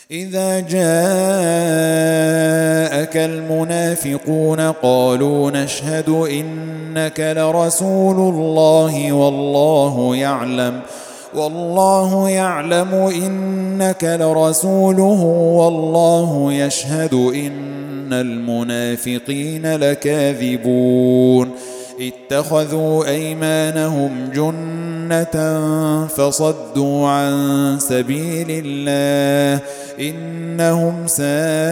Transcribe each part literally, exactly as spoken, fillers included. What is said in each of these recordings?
إذا جاءك المنافقون قالوا نشهد إنك لرسول الله والله يعلم والله يعلم إنك لرسوله والله يشهد إن المنافقين لكاذبون اتخذوا أيمانهم جنة فصدوا عن سبيل الله إنهم ساء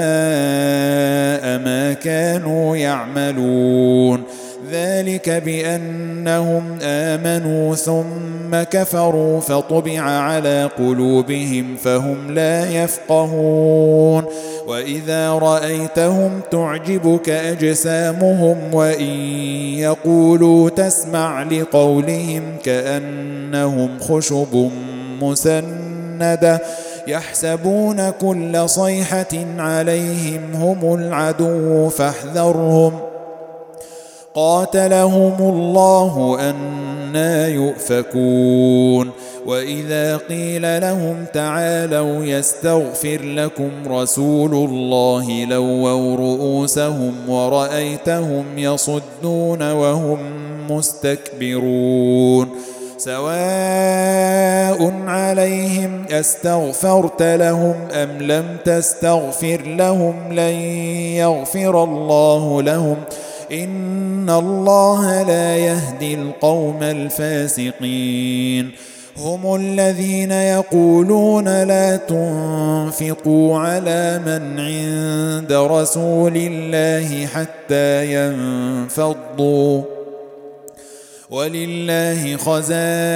ما كانوا يعملون ذلك بأنهم آمنوا ثم كفروا فطبع على قلوبهم فهم لا يفقهون وإذا رأيتهم تعجبك أجسامهم وإن يقولوا تسمع لقولهم كأنهم خشب مسندة يحسبون كل صيحة عليهم هم العدو فاحذرهم قاتلهم الله أنى يؤفكون وإذا قيل لهم تعالوا يستغفر لكم رسول الله لووا رؤوسهم ورأيتهم يصدون وهم مستكبرون سواء عليهم أستغفرت لهم أم لم تستغفر لهم لن يغفر الله لهم إن الله لا يهدي القوم الفاسقين هم الذين يقولون لا تنفقوا على من عند رسول الله حتى ينفضوا ولله خزائن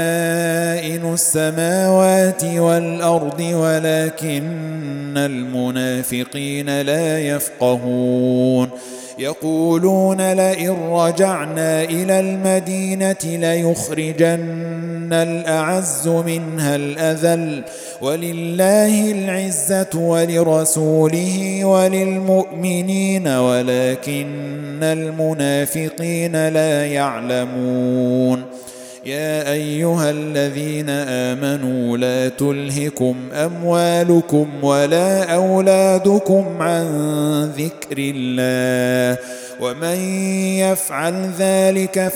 السماوات والأرض ولكن المنافقين لا يفقهون يقولون لئن رجعنا إلى المدينة ليخرجن الأعز منها الأذل ولله العزة ولرسوله وللمؤمنين ولكن المنافقين لا يعلمون يا أيها الذين آمنوا لا تلهكم أموالكم ولا أولادكم عن ذكر الله ومن يفعل ذلك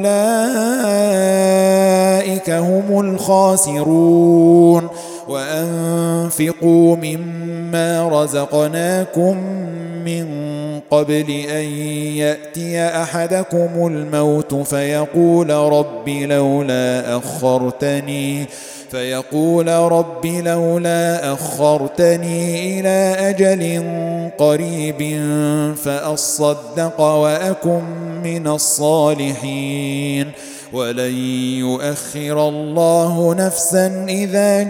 فأولئك هم الخاسرون وأنفقوا مما رزقناكم من قبل أن يأتي أحدكم الموت فيقول رب لولا أخرتني فيقول رب لولا أخرتني إلى أجل قريب فأصدق وأكن من الصالحين ولن يؤخر الله نفسا إذا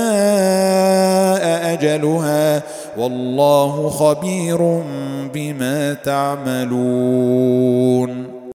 جاء أجلها والله خبير بما تعملون.